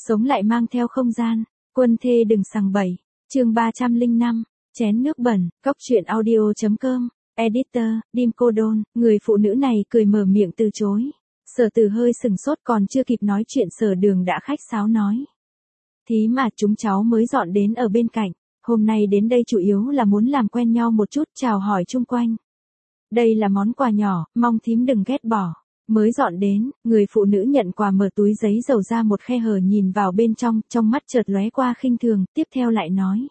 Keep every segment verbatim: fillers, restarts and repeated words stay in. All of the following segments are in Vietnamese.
Sống lại mang theo không gian, quân thê đừng sằng bậy. Chương ba trăm lẻ năm, chén nước bẩn, cóc truyện audio chấm com, editor, Dim Cô Đôn, người phụ nữ này cười mở miệng từ chối. Sở Từ hơi sừng sốt, còn chưa kịp nói chuyện Sở Đường đã khách sáo nói. Thím mà, chúng cháu mới dọn đến ở bên cạnh, hôm nay đến đây chủ yếu là muốn làm quen nhau một chút, chào hỏi chung quanh. Đây là món quà nhỏ, mong thím đừng ghét bỏ. Mới dọn đến, người phụ nữ nhận quà mở túi giấy dầu ra một khe hở nhìn vào bên trong, trong mắt chợt lóe qua khinh thường, tiếp theo lại nói.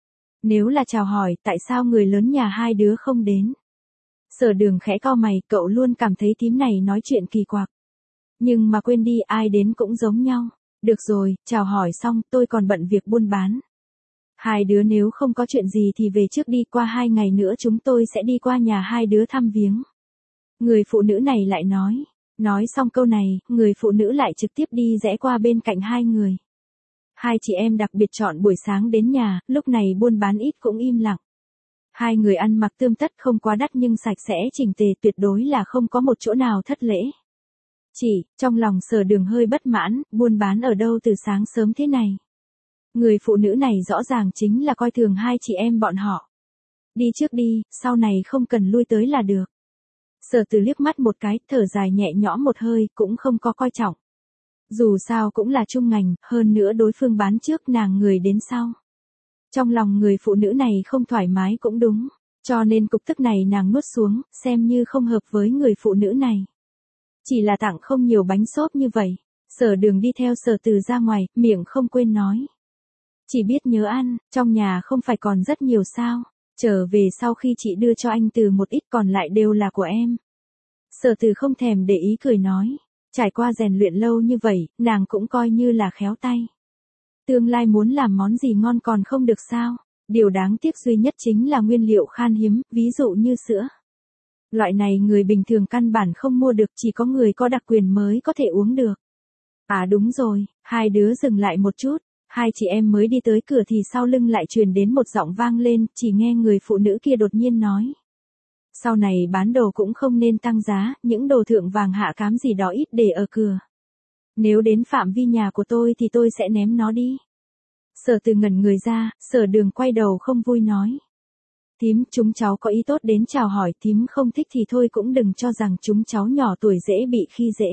Nếu là chào hỏi, tại sao người lớn nhà hai đứa không đến? Sở Đường khẽ cau mày, cậu luôn cảm thấy thím này nói chuyện kỳ quặc. Nhưng mà quên đi, ai đến cũng giống nhau. Được rồi, chào hỏi xong, tôi còn bận việc buôn bán. Hai đứa nếu không có chuyện gì thì về trước đi, qua hai ngày nữa chúng tôi sẽ đi qua nhà hai đứa thăm viếng. Người phụ nữ này lại nói. Nói xong câu này, người phụ nữ lại trực tiếp đi rẽ qua bên cạnh hai người. Hai chị em đặc biệt chọn buổi sáng đến nhà, lúc này buôn bán ít cũng im lặng. Hai người ăn mặc tươm tất không quá đắt nhưng sạch sẽ chỉnh tề, tuyệt đối là không có một chỗ nào thất lễ. Chỉ, trong lòng Sở Đường hơi bất mãn, buôn bán ở đâu từ sáng sớm thế này. Người phụ nữ này rõ ràng chính là coi thường hai chị em bọn họ. Đi trước đi, sau này không cần lui tới là được. Sở Từ liếc mắt một cái, thở dài nhẹ nhõm một hơi, cũng không có coi trọng. Dù sao cũng là chung ngành, hơn nữa đối phương bán trước nàng người đến sau. Trong lòng người phụ nữ này không thoải mái cũng đúng, cho nên cục tức này nàng nuốt xuống, xem như không hợp với người phụ nữ này. Chỉ là tặng không nhiều bánh xốp như vậy. Sở Đường đi theo Sở Từ ra ngoài, miệng không quên nói. Chỉ biết nhớ ăn, trong nhà không phải còn rất nhiều sao. Trở về sau khi chị đưa cho anh Từ một ít còn lại đều là của em. Sở Từ không thèm để ý cười nói. Trải qua rèn luyện lâu như vậy, nàng cũng coi như là khéo tay. Tương lai muốn làm món gì ngon còn không được sao. Điều đáng tiếc duy nhất chính là nguyên liệu khan hiếm, ví dụ như sữa. Loại này người bình thường căn bản không mua được, chỉ có người có đặc quyền mới có thể uống được. À đúng rồi, hai đứa dừng lại một chút. Hai chị em mới đi tới cửa thì sau lưng lại truyền đến một giọng vang lên, chỉ nghe người phụ nữ kia đột nhiên nói. Sau này bán đồ cũng không nên tăng giá, những đồ thượng vàng hạ cám gì đó ít để ở cửa. Nếu đến phạm vi nhà của tôi thì tôi sẽ ném nó đi. Sở Từ ngẩn người ra, Sở Đường quay đầu không vui nói. Thím, chúng cháu có ý tốt đến chào hỏi, thím không thích thì thôi, cũng đừng cho rằng chúng cháu nhỏ tuổi dễ bị khi dễ.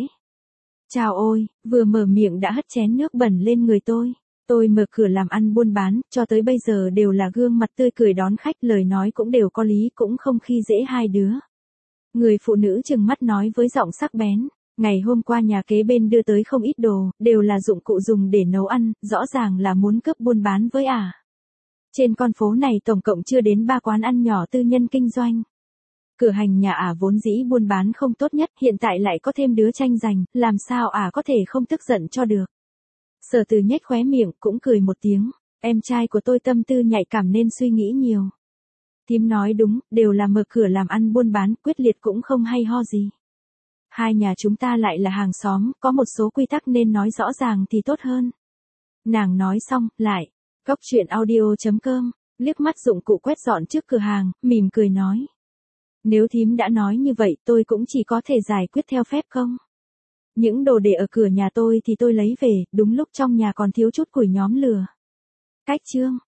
Chào ôi, vừa mở miệng đã hất chén nước bẩn lên người tôi. Tôi mở cửa làm ăn buôn bán, cho tới bây giờ đều là gương mặt tươi cười đón khách, lời nói cũng đều có lý, cũng không khi dễ hai đứa. Người phụ nữ trừng mắt nói với giọng sắc bén, ngày hôm qua nhà kế bên đưa tới không ít đồ, đều là dụng cụ dùng để nấu ăn, rõ ràng là muốn cướp buôn bán với ả. À. Trên con phố này tổng cộng chưa đến ba quán ăn nhỏ tư nhân kinh doanh. Cửa hàng nhà ả à vốn dĩ buôn bán không tốt nhất, hiện tại lại có thêm đứa tranh giành, làm sao ả à có thể không tức giận cho được. Sở Từ nhếch khóe miệng, cũng cười một tiếng, em trai của tôi tâm tư nhạy cảm nên suy nghĩ nhiều. Thím nói đúng, đều là mở cửa làm ăn buôn bán, quyết liệt cũng không hay ho gì. Hai nhà chúng ta lại là hàng xóm, có một số quy tắc nên nói rõ ràng thì tốt hơn. Nàng nói xong, lại, cóc truyện audio chấm com, liếc mắt dụng cụ quét dọn trước cửa hàng, mỉm cười nói. Nếu thím đã nói như vậy tôi cũng chỉ có thể giải quyết theo phép không? Những đồ để ở cửa nhà tôi thì tôi lấy về, đúng lúc trong nhà còn thiếu chút củi nhóm lửa. Cách chương.